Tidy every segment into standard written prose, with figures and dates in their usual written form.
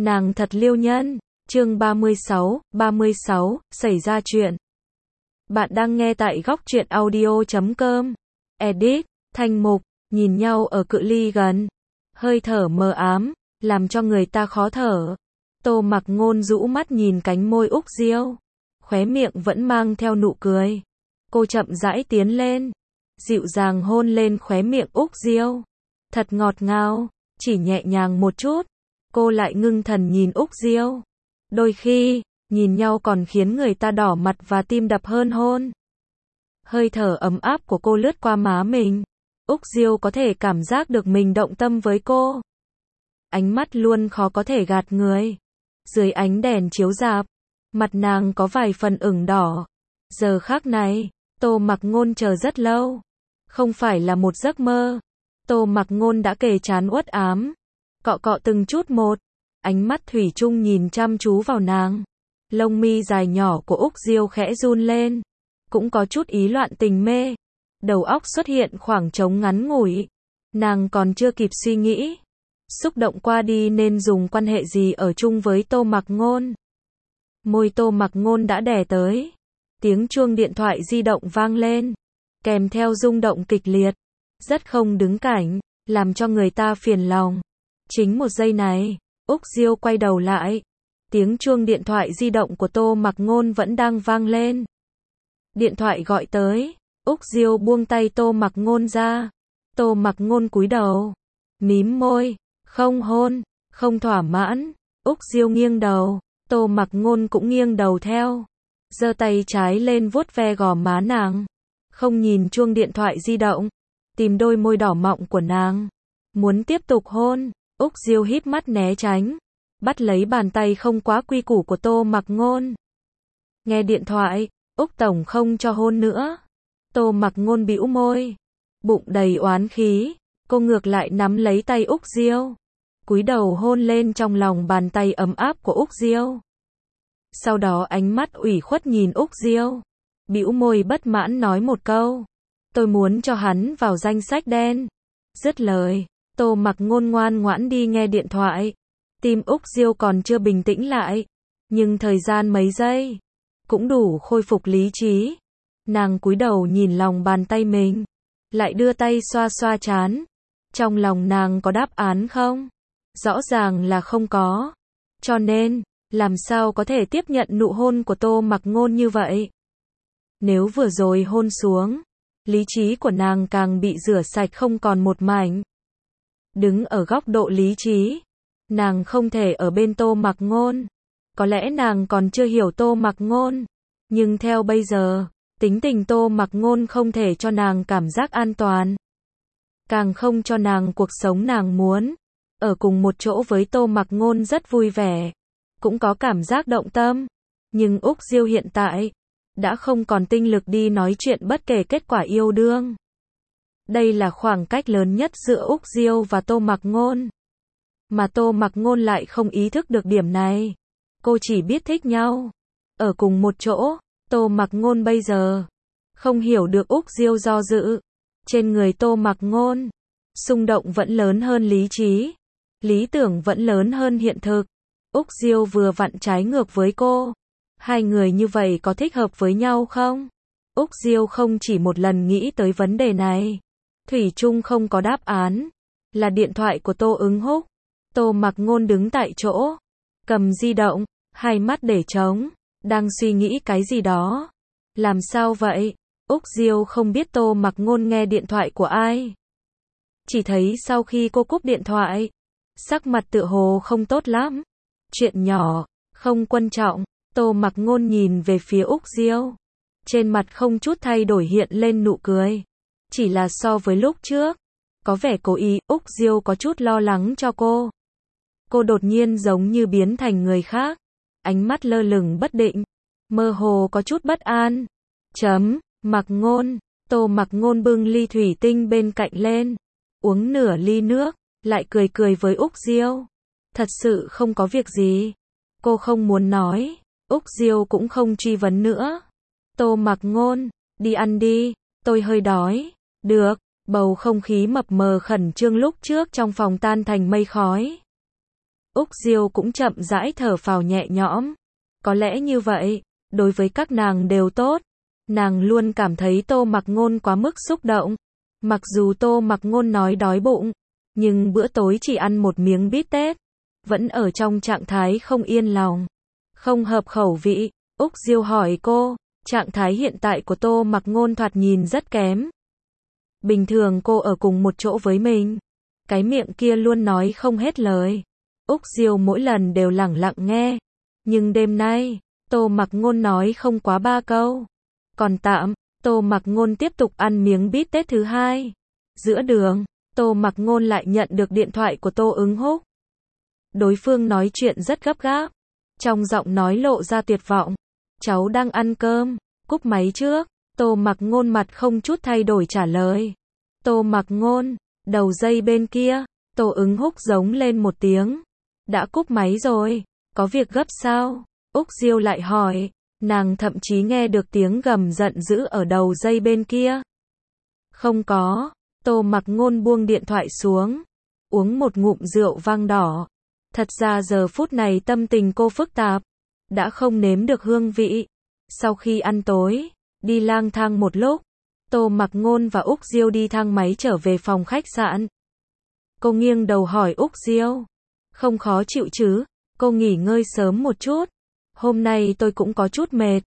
Nàng thật liêu nhân. Chương 36, xảy ra chuyện. Bạn đang nghe tại góc truyện audio.com. Edit, Thanh Mục, nhìn nhau ở cự ly gần. Hơi thở mờ ám, làm cho người ta khó thở. Tô Mặc Ngôn rũ mắt nhìn cánh môi Úc Diêu. Khóe miệng vẫn mang theo nụ cười. Cô chậm rãi tiến lên. Dịu dàng hôn lên khóe miệng Úc Diêu. Thật ngọt ngào, chỉ nhẹ nhàng một chút. Cô lại ngưng thần nhìn Úc Diêu. Đôi khi, nhìn nhau còn khiến người ta đỏ mặt và tim đập hơn hôn. Hơi thở ấm áp của cô lướt qua má mình. Úc Diêu có thể cảm giác được mình động tâm với cô. Ánh mắt luôn khó có thể gạt người. Dưới ánh đèn chiếu rạp, mặt nàng có vài phần ửng đỏ. Giờ khắc này, Tô Mặc Ngôn chờ rất lâu. Không phải là một giấc mơ. Tô Mặc Ngôn đã kề trán uất ám. Cọ cọ từng chút một. Ánh mắt thủy chung nhìn chăm chú vào nàng. Lông mi dài nhỏ của Úc Diêu khẽ run lên. Cũng có chút ý loạn tình mê. Đầu óc xuất hiện khoảng trống ngắn ngủi. Nàng còn chưa kịp suy nghĩ. Xúc động qua đi nên dùng quan hệ gì ở chung với Tô Mặc Ngôn. Môi Tô Mặc Ngôn đã đè tới. Tiếng chuông điện thoại di động vang lên. Kèm theo rung động kịch liệt. Rất không đứng cảnh, làm cho người ta phiền lòng. Chính một giây này, Úc Diêu quay đầu lại. Tiếng chuông điện thoại di động của Tô Mặc Ngôn vẫn đang vang lên. Điện thoại gọi tới. Úc Diêu buông tay Tô Mặc Ngôn ra. Tô Mặc Ngôn cúi đầu. Mím môi. Không hôn. Không thỏa mãn. Úc Diêu nghiêng đầu. Tô Mặc Ngôn cũng nghiêng đầu theo. Giơ tay trái lên vuốt ve gò má nàng. Không nhìn chuông điện thoại di động. Tìm đôi môi đỏ mọng của nàng. Muốn tiếp tục hôn. Úc Diêu híp mắt né tránh. Bắt lấy bàn tay không quá quy củ của Tô Mặc Ngôn. Nghe điện thoại. Úc Tổng không cho hôn nữa. Tô Mặc Ngôn bĩu môi. Bụng đầy oán khí. Cô ngược lại nắm lấy tay Úc Diêu. Cúi đầu hôn lên trong lòng bàn tay ấm áp của Úc Diêu. Sau đó ánh mắt ủy khuất nhìn Úc Diêu. Bĩu môi bất mãn nói một câu. Tôi muốn cho hắn vào danh sách đen. Dứt lời, Tô Mặc Ngôn ngoan ngoãn đi nghe điện thoại. Tim Úc Diêu còn chưa bình tĩnh lại. Nhưng thời gian mấy giây cũng đủ khôi phục lý trí. Nàng cúi đầu nhìn lòng bàn tay mình. Lại đưa tay xoa xoa trán. Trong lòng nàng có đáp án không? Rõ ràng là không có. Cho nên, làm sao có thể tiếp nhận nụ hôn của Tô Mặc Ngôn như vậy? Nếu vừa rồi hôn xuống, lý trí của nàng càng bị rửa sạch không còn một mảnh. Đứng ở góc độ lý trí, nàng không thể ở bên Tô Mặc Ngôn. Có lẽ nàng còn chưa hiểu Tô Mặc Ngôn. Nhưng theo bây giờ, tính tình Tô Mặc Ngôn không thể cho nàng cảm giác an toàn. Càng không cho nàng cuộc sống nàng muốn. Ở cùng một chỗ với Tô Mặc Ngôn rất vui vẻ. Cũng có cảm giác động tâm. Nhưng Úc Diêu hiện tại đã không còn tinh lực đi nói chuyện bất kể kết quả yêu đương. Đây là khoảng cách lớn nhất giữa Úc Diêu và Tô Mặc Ngôn. Mà Tô Mặc Ngôn lại không ý thức được điểm này. Cô chỉ biết thích nhau. Ở cùng một chỗ, Tô Mặc Ngôn bây giờ không hiểu được Úc Diêu do dự. Trên người Tô Mặc Ngôn, xung động vẫn lớn hơn lý trí. Lý tưởng vẫn lớn hơn hiện thực. Úc Diêu vừa vặn trái ngược với cô. Hai người như vậy có thích hợp với nhau không? Úc Diêu không chỉ một lần nghĩ tới vấn đề này. Thủy chung không có đáp án. Là điện thoại của Tô Ứng Húc. Tô Mặc Ngôn đứng tại chỗ. Cầm di động. Hai mắt để trống. Đang suy nghĩ cái gì đó. Làm sao vậy? Úc Diêu không biết Tô Mặc Ngôn nghe điện thoại của ai. Chỉ thấy sau khi cô cúp điện thoại, sắc mặt tựa hồ không tốt lắm. Chuyện nhỏ, không quan trọng. Tô Mặc Ngôn nhìn về phía Úc Diêu. Trên mặt không chút thay đổi hiện lên nụ cười. Chỉ là so với lúc trước, có vẻ cố ý. Úc Diêu có chút lo lắng cho cô. Cô đột nhiên giống như biến thành người khác. Ánh mắt lơ lửng bất định. Mơ hồ có chút bất an. Mặc Ngôn. Tô Mặc Ngôn bưng ly thủy tinh bên cạnh lên. Uống nửa ly nước. Lại cười cười với Úc Diêu. Thật sự không có việc gì. Cô không muốn nói. Úc Diêu cũng không truy vấn nữa. Tô Mặc Ngôn. Đi ăn đi. Tôi hơi đói. Được. Bầu không khí mập mờ khẩn trương lúc trước trong phòng tan thành mây khói. Úc Diêu cũng chậm rãi thở phào nhẹ nhõm. Có lẽ như vậy, đối với các nàng đều tốt. Nàng luôn cảm thấy Tô Mặc Ngôn quá mức xúc động. Mặc dù Tô Mặc Ngôn nói đói bụng, nhưng bữa tối chỉ ăn một miếng bít tết, vẫn ở trong trạng thái không yên lòng, không hợp khẩu vị. Úc Diêu hỏi cô, trạng thái hiện tại của Tô Mặc Ngôn thoạt nhìn rất kém. Bình thường cô ở cùng một chỗ với mình, cái miệng kia luôn nói không hết lời. Úc Diêu mỗi lần đều lẳng lặng nghe, nhưng đêm nay, Tô Mặc Ngôn nói không quá 3 câu. Còn tạm, Tô Mặc Ngôn tiếp tục ăn miếng bít tết thứ hai. Giữa đường, Tô Mặc Ngôn lại nhận được điện thoại của Tô Ứng Húc. Đối phương nói chuyện rất gấp gáp, trong giọng nói lộ ra tuyệt vọng. Cháu đang ăn cơm, cúp máy trước. Tô Mặc Ngôn mặt không chút thay đổi trả lời. Tô Mặc Ngôn, đầu dây bên kia, Tô Ứng Húc giống lên một tiếng. Đã cúp máy rồi, có việc gấp sao? Úc Diêu lại hỏi, nàng thậm chí nghe được tiếng gầm giận dữ ở đầu dây bên kia. Không có. Tô Mặc Ngôn buông điện thoại xuống, uống một ngụm rượu vang đỏ. Thật ra giờ phút này tâm tình cô phức tạp, đã không nếm được hương vị. Sau khi ăn tối, đi lang thang một lúc, Tô Mặc Ngôn và Úc Diêu đi thang máy trở về phòng khách sạn. Cô nghiêng đầu hỏi Úc Diêu, không khó chịu chứ? Cô nghỉ ngơi sớm một chút. Hôm nay tôi cũng có chút mệt.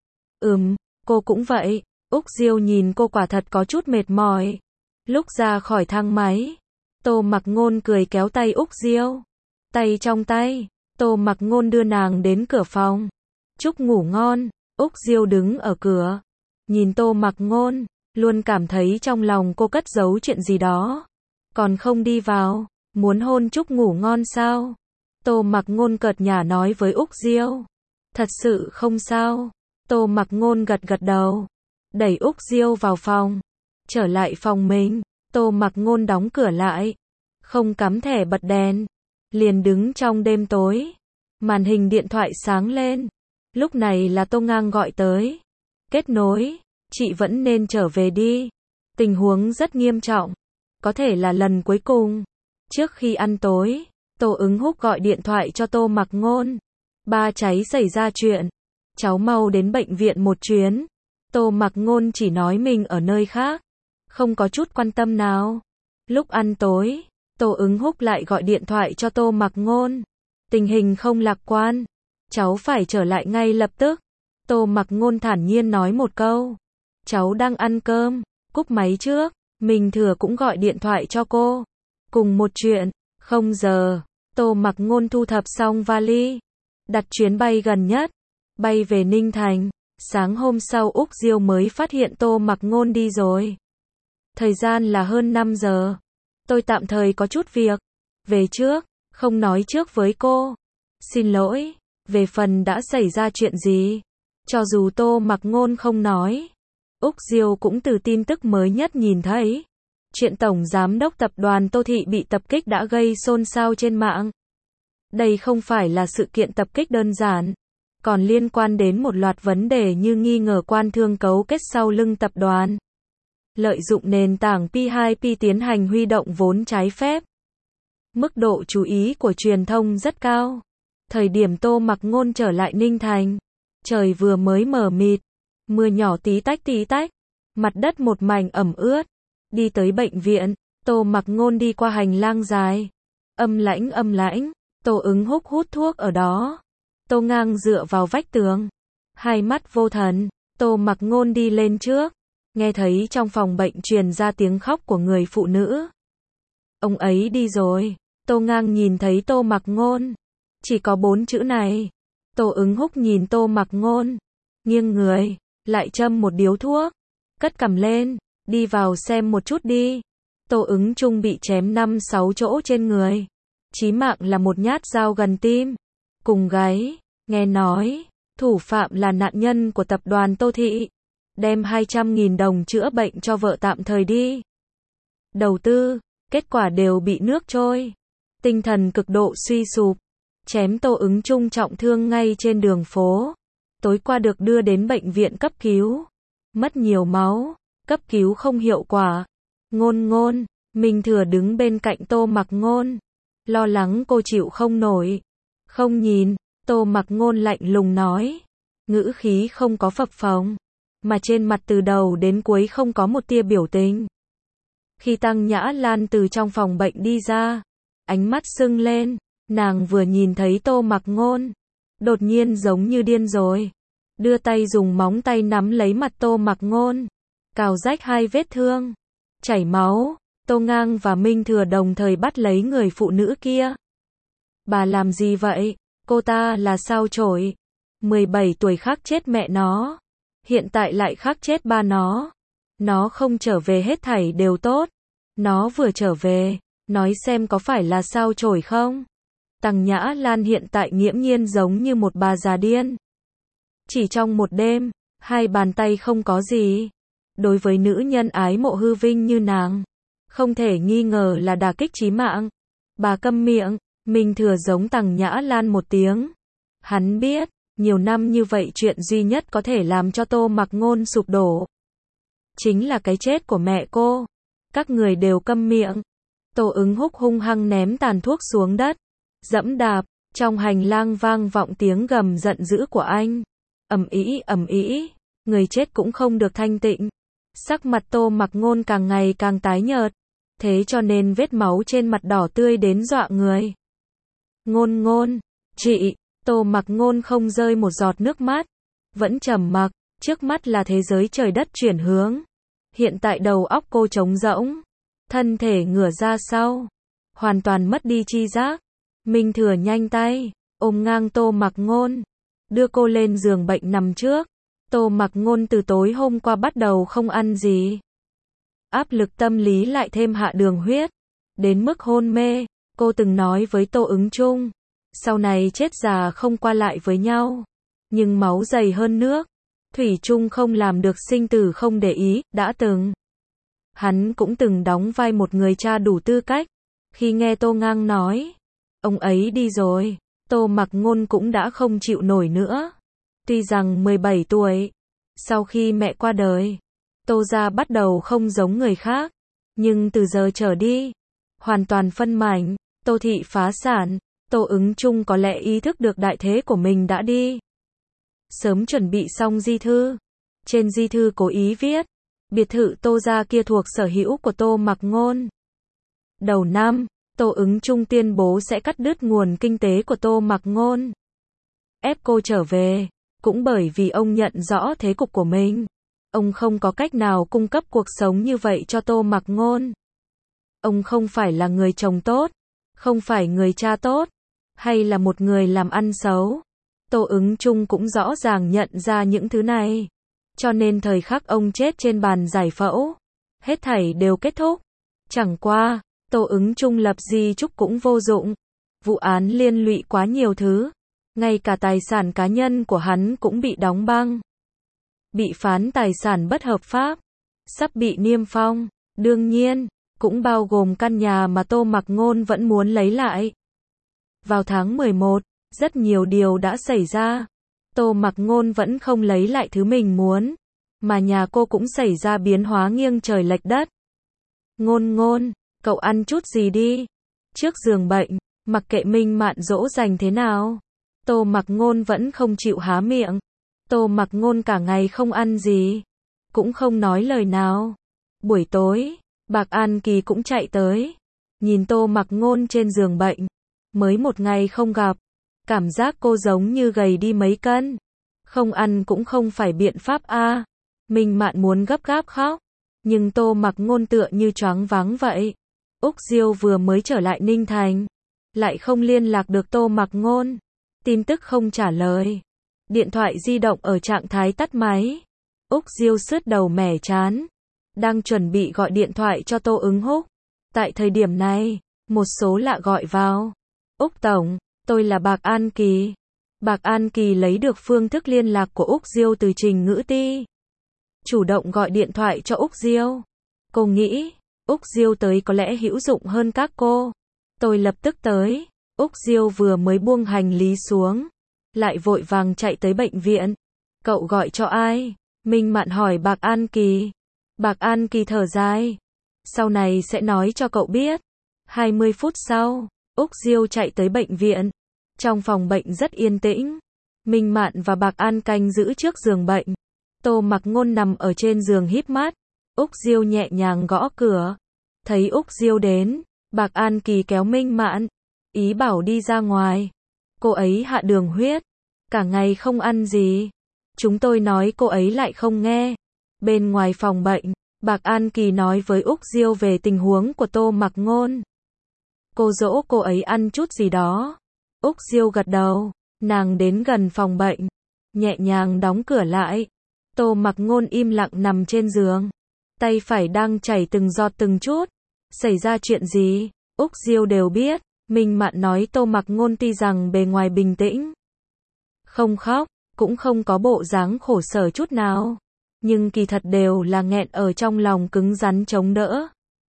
Cô cũng vậy. Úc Diêu nhìn cô quả thật có chút mệt mỏi. Lúc ra khỏi thang máy, Tô Mặc Ngôn cười kéo tay Úc Diêu. Tay trong tay, Tô Mặc Ngôn đưa nàng đến cửa phòng. Chúc ngủ ngon. Úc Diêu đứng ở cửa, nhìn Tô Mặc Ngôn, luôn cảm thấy trong lòng cô cất giấu chuyện gì đó. Còn không đi vào, muốn hôn chúc ngủ ngon sao? Tô Mặc Ngôn cợt nhả nói với Úc Diêu. Thật sự không sao. Tô Mặc Ngôn gật gật đầu, đẩy Úc Diêu vào phòng. Trở lại phòng mình, Tô Mặc Ngôn đóng cửa lại, không cắm thẻ bật đèn, liền đứng trong đêm tối. Màn hình điện thoại sáng lên. Lúc này là Tô Ngang gọi tới. Kết nối, chị vẫn nên trở về đi. Tình huống rất nghiêm trọng, có thể là lần cuối cùng. Trước khi ăn tối, Tô Ứng Húc gọi điện thoại cho Tô Mặc Ngôn. Ba cháy xảy ra chuyện, cháu mau đến bệnh viện một chuyến. Tô Mặc Ngôn chỉ nói mình ở nơi khác, không có chút quan tâm nào. Lúc ăn tối, Tô Ứng Húc lại gọi điện thoại cho Tô Mặc Ngôn. Tình hình không lạc quan, cháu phải trở lại ngay lập tức. Tô Mặc Ngôn thản nhiên nói một câu. Cháu đang ăn cơm, cúp máy trước. Mình Thừa cũng gọi điện thoại cho cô. Cùng một chuyện, 0 giờ, Tô Mặc Ngôn thu thập xong vali, đặt chuyến bay gần nhất, bay về Ninh Thành. Sáng hôm sau Úc Diêu mới phát hiện Tô Mặc Ngôn đi rồi. Thời gian là hơn 5 giờ. Tôi tạm thời có chút việc, về trước, không nói trước với cô. Xin lỗi, về phần đã xảy ra chuyện gì, cho dù Tô Mặc Ngôn không nói, Úc Diêu cũng từ tin tức mới nhất nhìn thấy. Chuyện Tổng Giám đốc Tập đoàn Tô Thị bị tập kích đã gây xôn xao trên mạng. Đây không phải là sự kiện tập kích đơn giản, còn liên quan đến một loạt vấn đề như nghi ngờ quan thương cấu kết sau lưng tập đoàn, lợi dụng nền tảng P2P tiến hành huy động vốn trái phép. Mức độ chú ý của truyền thông rất cao. Thời điểm Tô Mặc Ngôn trở lại Ninh Thành, trời vừa mới mờ mịt, mưa nhỏ tí tách, mặt đất một mảnh ẩm ướt. Đi tới bệnh viện, Tô Mặc Ngôn đi qua hành lang dài, âm lãnh, Tô Ứng Húc hút thuốc ở đó. Tô Ngang dựa vào vách tường, hai mắt vô thần. Tô Mặc Ngôn đi lên trước, nghe thấy trong phòng bệnh truyền ra tiếng khóc của người phụ nữ. Ông ấy đi rồi. Tô Ngang nhìn thấy Tô Mặc Ngôn, chỉ có 4 chữ này. Tô Ứng Húc nhìn Tô Mặc Ngôn, nghiêng người, lại châm một điếu thuốc, cất cằm lên, đi vào xem một chút đi. Tô Ứng Trung bị chém 5-6 chỗ trên người, chí mạng là một nhát dao gần tim, cùng gáy. Nghe nói, thủ phạm là nạn nhân của tập đoàn Tô Thị, đem 200.000 đồng chữa bệnh cho vợ tạm thời đi đầu tư, kết quả đều bị nước trôi. Tinh thần cực độ suy sụp, chém Tô Ứng Trung trọng thương ngay trên đường phố. Tối qua được đưa đến bệnh viện cấp cứu, mất nhiều máu, cấp cứu không hiệu quả. Ngôn, Minh Thừa đứng bên cạnh Tô Mặc Ngôn, lo lắng cô chịu không nổi. Không nhìn, Tô Mặc Ngôn lạnh lùng nói. Ngữ khí không có phập phồng, mà trên mặt từ đầu đến cuối không có một tia biểu tình. Khi Tăng Nhã Lan từ trong phòng bệnh đi ra, ánh mắt sưng lên, nàng vừa nhìn thấy Tô Mặc Ngôn, đột nhiên giống như điên rồi. Đưa tay dùng móng tay nắm lấy mặt Tô Mặc Ngôn, cào rách hai vết thương, chảy máu. Tô Ngang và Minh Thừa đồng thời bắt lấy người phụ nữ kia. Bà làm gì vậy? Cô ta là sao chổi? 17 tuổi khắc chết mẹ nó, hiện tại lại khắc chết ba nó. Nó không trở về hết thảy đều tốt. Nó vừa trở về, nói xem có phải là sao chổi không? Tăng Nhã Lan hiện tại nghiễm nhiên giống như một bà già điên. Chỉ trong một đêm, hai bàn tay không có gì. Đối với nữ nhân ái mộ hư vinh như nàng, không thể nghi ngờ là đả kích chí mạng. Bà câm miệng. Minh Thừa giống Tăng Nhã Lan một tiếng. Hắn biết, nhiều năm như vậy chuyện duy nhất có thể làm cho Tô Mặc Ngôn sụp đổ chính là cái chết của mẹ cô. Các người đều câm miệng. Tô Ứng Húc hung hăng ném tàn thuốc xuống đất, dẫm đạp, trong hành lang vang vọng tiếng gầm giận dữ của anh. Ầm ĩ, người chết cũng không được thanh tịnh. Sắc mặt Tô Mặc Ngôn càng ngày càng tái nhợt, thế cho nên vết máu trên mặt đỏ tươi đến dọa người. Ngôn, chị, Tô Mặc Ngôn không rơi một giọt nước mắt, vẫn trầm mặc, trước mắt là thế giới trời đất chuyển hướng. Hiện tại đầu óc cô trống rỗng, thân thể ngửa ra sau, hoàn toàn mất đi tri giác. Minh Thừa nhanh tay, ôm ngang Tô Mặc Ngôn, đưa cô lên giường bệnh nằm trước. Tô Mặc Ngôn từ tối hôm qua bắt đầu không ăn gì. Áp lực tâm lý lại thêm hạ đường huyết, đến mức hôn mê. Cô từng nói với Tô Ứng Chung, sau này chết già không qua lại với nhau. Nhưng máu dày hơn nước, thủy chung không làm được sinh tử không để ý, đã từng. Hắn cũng từng đóng vai một người cha đủ tư cách. Khi nghe Tô Ngang nói, ông ấy đi rồi, Tô Mặc Ngôn cũng đã không chịu nổi nữa. Tuy rằng 17 tuổi, sau khi mẹ qua đời, Tô gia bắt đầu không giống người khác, nhưng từ giờ trở đi, hoàn toàn phân mảnh. Tô thị phá sản, Tô Ứng Chung có lẽ ý thức được đại thế của mình đã đi. Sớm chuẩn bị xong di thư. Trên di thư cố ý viết, biệt thự Tô gia kia thuộc sở hữu của Tô Mặc Ngôn. Đầu năm, Tô Ứng Chung tuyên bố sẽ cắt đứt nguồn kinh tế của Tô Mặc Ngôn. Ép cô trở về, cũng bởi vì ông nhận rõ thế cục của mình. Ông không có cách nào cung cấp cuộc sống như vậy cho Tô Mặc Ngôn. Ông không phải là người chồng tốt, không phải người cha tốt, hay là một người làm ăn xấu. Tô Ứng Chung cũng rõ ràng nhận ra những thứ này. Cho nên thời khắc ông chết trên bàn giải phẫu, hết thảy đều kết thúc. Chẳng qua, Tô Ứng Chung lập di chúc cũng vô dụng. Vụ án liên lụy quá nhiều thứ. Ngay cả tài sản cá nhân của hắn cũng bị đóng băng. Bị phán tài sản bất hợp pháp. Sắp bị niêm phong. Đương nhiên, cũng bao gồm căn nhà mà Tô Mặc Ngôn vẫn muốn lấy lại. Vào tháng 11, rất nhiều điều đã xảy ra. Tô Mặc Ngôn vẫn không lấy lại thứ mình muốn, mà nhà cô cũng xảy ra biến hóa nghiêng trời lệch đất. Ngôn, cậu ăn chút gì đi. Trước giường bệnh, mặc kệ Minh Mạn dỗ dành thế nào, Tô Mặc Ngôn vẫn không chịu há miệng. Tô Mặc Ngôn cả ngày không ăn gì, cũng không nói lời nào. Buổi tối, Bạc An Kỳ cũng chạy tới, nhìn Tô Mặc Ngôn trên giường bệnh, mới một ngày không gặp, cảm giác cô giống như gầy đi mấy cân. Không ăn cũng không phải biện pháp a. Minh Mạn muốn gấp gáp khóc, nhưng Tô Mặc Ngôn tựa như choáng váng vậy. Úc Diêu vừa mới trở lại Ninh Thành, lại không liên lạc được Tô Mặc Ngôn, tin tức không trả lời, điện thoại di động ở trạng thái tắt máy. Úc Diêu sứt đầu mẻ chán, đang chuẩn bị gọi điện thoại cho Tô Ứng Húc. Tại thời điểm này, một số lạ gọi vào. Úc Tổng, tôi là Bạc An Kỳ. Bạc An Kỳ lấy được phương thức liên lạc của Úc Diêu từ Trình Ngữ Ti. Chủ động gọi điện thoại cho Úc Diêu. Cô nghĩ, Úc Diêu tới có lẽ hữu dụng hơn các cô. Tôi lập tức tới. Úc Diêu vừa mới buông hành lý xuống, lại vội vàng chạy tới bệnh viện. Cậu gọi cho ai? Minh Mạn hỏi Bạc An Kỳ. Bạc An Kỳ thở dài. Sau này sẽ nói cho cậu biết. 20 phút sau, Úc Diêu chạy tới bệnh viện. Trong phòng bệnh rất yên tĩnh. Minh Mạn và Bạc An canh giữ trước giường bệnh. Tô Mặc Ngôn nằm ở trên giường híp mắt. Úc Diêu nhẹ nhàng gõ cửa. Thấy Úc Diêu đến, Bạc An Kỳ kéo Minh Mạn, ý bảo đi ra ngoài. Cô ấy hạ đường huyết, cả ngày không ăn gì. Chúng tôi nói cô ấy lại không nghe. Bên ngoài phòng bệnh, Bạc An Kỳ nói với Úc Diêu về tình huống của Tô Mặc Ngôn. Cô dỗ cô ấy ăn chút gì đó. Úc Diêu gật đầu, nàng đến gần phòng bệnh, nhẹ nhàng đóng cửa lại. Tô Mặc Ngôn im lặng nằm trên giường, tay phải đang chảy từng giọt từng chút. Xảy ra chuyện gì, Úc Diêu đều biết. Minh Mạn nói Tô Mặc Ngôn tuy rằng bề ngoài bình tĩnh, không khóc, cũng không có bộ dáng khổ sở chút nào, nhưng kỳ thật đều là nghẹn ở trong lòng cứng rắn chống đỡ.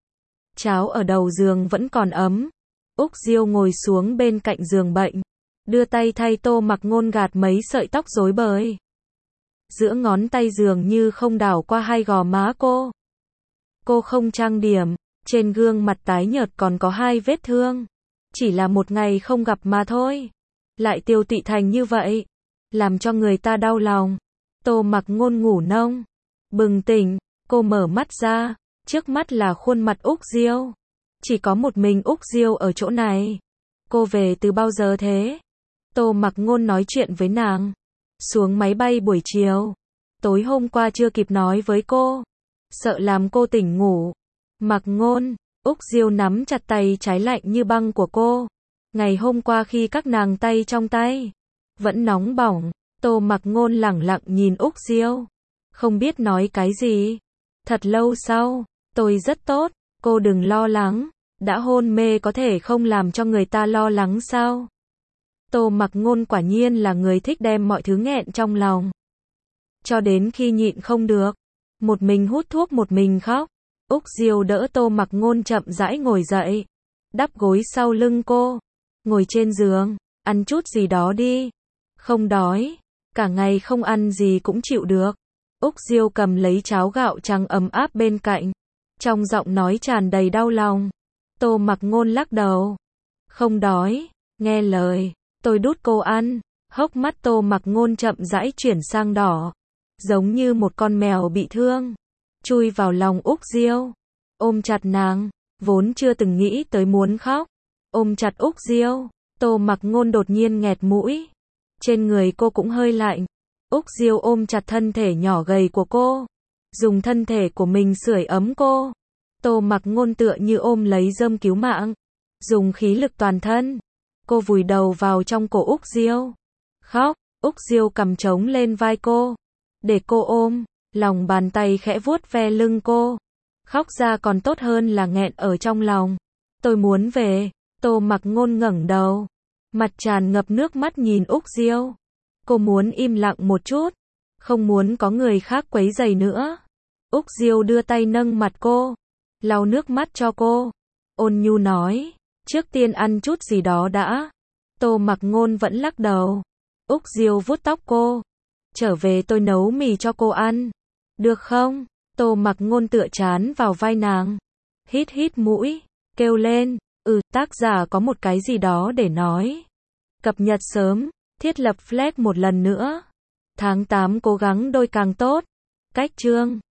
Cháo ở đầu giường vẫn còn ấm. Úc Diêu ngồi xuống bên cạnh giường bệnh, đưa tay thay Tô Mặc Ngôn gạt mấy sợi tóc rối bời. Giữa ngón tay dường như không đảo qua hai gò má cô. Cô không trang điểm, trên gương mặt tái nhợt còn có 2 vết thương. Chỉ là một ngày không gặp mà thôi, lại tiêu tụy thành như vậy, làm cho người ta đau lòng. Tô Mặc Ngôn ngủ nông, bừng tỉnh, cô mở mắt ra, trước mắt là khuôn mặt Úc Diêu. Chỉ có một mình Úc Diêu ở chỗ này. Cô về từ bao giờ thế? Tô Mặc Ngôn nói chuyện với nàng. Xuống máy bay buổi chiều. Tối hôm qua chưa kịp nói với cô, sợ làm cô tỉnh ngủ. Mặc Ngôn, Úc Diêu nắm chặt tay trái lạnh như băng của cô. Ngày hôm qua khi các nàng tay trong tay vẫn nóng bỏng. Tô Mặc Ngôn lẳng lặng nhìn Úc Diêu, không biết nói cái gì. Thật lâu sau, tôi rất tốt, cô đừng lo lắng. Đã hôn mê có thể không làm cho người ta lo lắng sao? Tô Mặc Ngôn quả nhiên là người thích đem mọi thứ nghẹn trong lòng. Cho đến khi nhịn không được, một mình hút thuốc một mình khóc. Úc Diêu đỡ Tô Mặc Ngôn chậm rãi ngồi dậy, đắp gối sau lưng cô, ngồi trên giường, ăn chút gì đó đi. Không đói, cả ngày không ăn gì cũng chịu được. Úc Diêu cầm lấy cháo gạo trắng ấm áp bên cạnh, trong giọng nói tràn đầy đau lòng. Tô Mặc Ngôn lắc đầu. Không đói, nghe lời, tôi đút cô ăn. Hốc mắt Tô Mặc Ngôn chậm rãi chuyển sang đỏ, giống như một con mèo bị thương, chui vào lòng Úc Diêu, ôm chặt nàng, vốn chưa từng nghĩ tới muốn khóc. Ôm chặt Úc Diêu, Tô Mặc Ngôn đột nhiên nghẹt mũi. Trên người cô cũng hơi lạnh. Úc Diêu ôm chặt thân thể nhỏ gầy của cô, dùng thân thể của mình sưởi ấm cô. Tô Mặc Ngôn tựa như ôm lấy rơm cứu mạng, dùng khí lực toàn thân. Cô vùi đầu vào trong cổ Úc Diêu, khóc. Úc Diêu cầm trống lên vai cô, để cô ôm, lòng bàn tay khẽ vuốt ve lưng cô. Khóc ra còn tốt hơn là nghẹn ở trong lòng. Tôi muốn về. Tô Mặc Ngôn ngẩng đầu, mặt tràn ngập nước mắt nhìn Úc Diêu. Cô muốn im lặng một chút, không muốn có người khác quấy rầy nữa. Úc Diêu đưa tay nâng mặt cô, lau nước mắt cho cô, ôn nhu nói, trước tiên ăn chút gì đó đã. Tô Mặc Ngôn vẫn lắc đầu. Úc Diêu vuốt tóc cô, trở về tôi nấu mì cho cô ăn, được không? Tô Mặc Ngôn tựa trán vào vai nàng, hít hít mũi, kêu lên, tác giả có một cái gì đó để nói. Cập nhật sớm, thiết lập flag một lần nữa. Tháng 8 cố gắng đôi càng tốt. Cách chương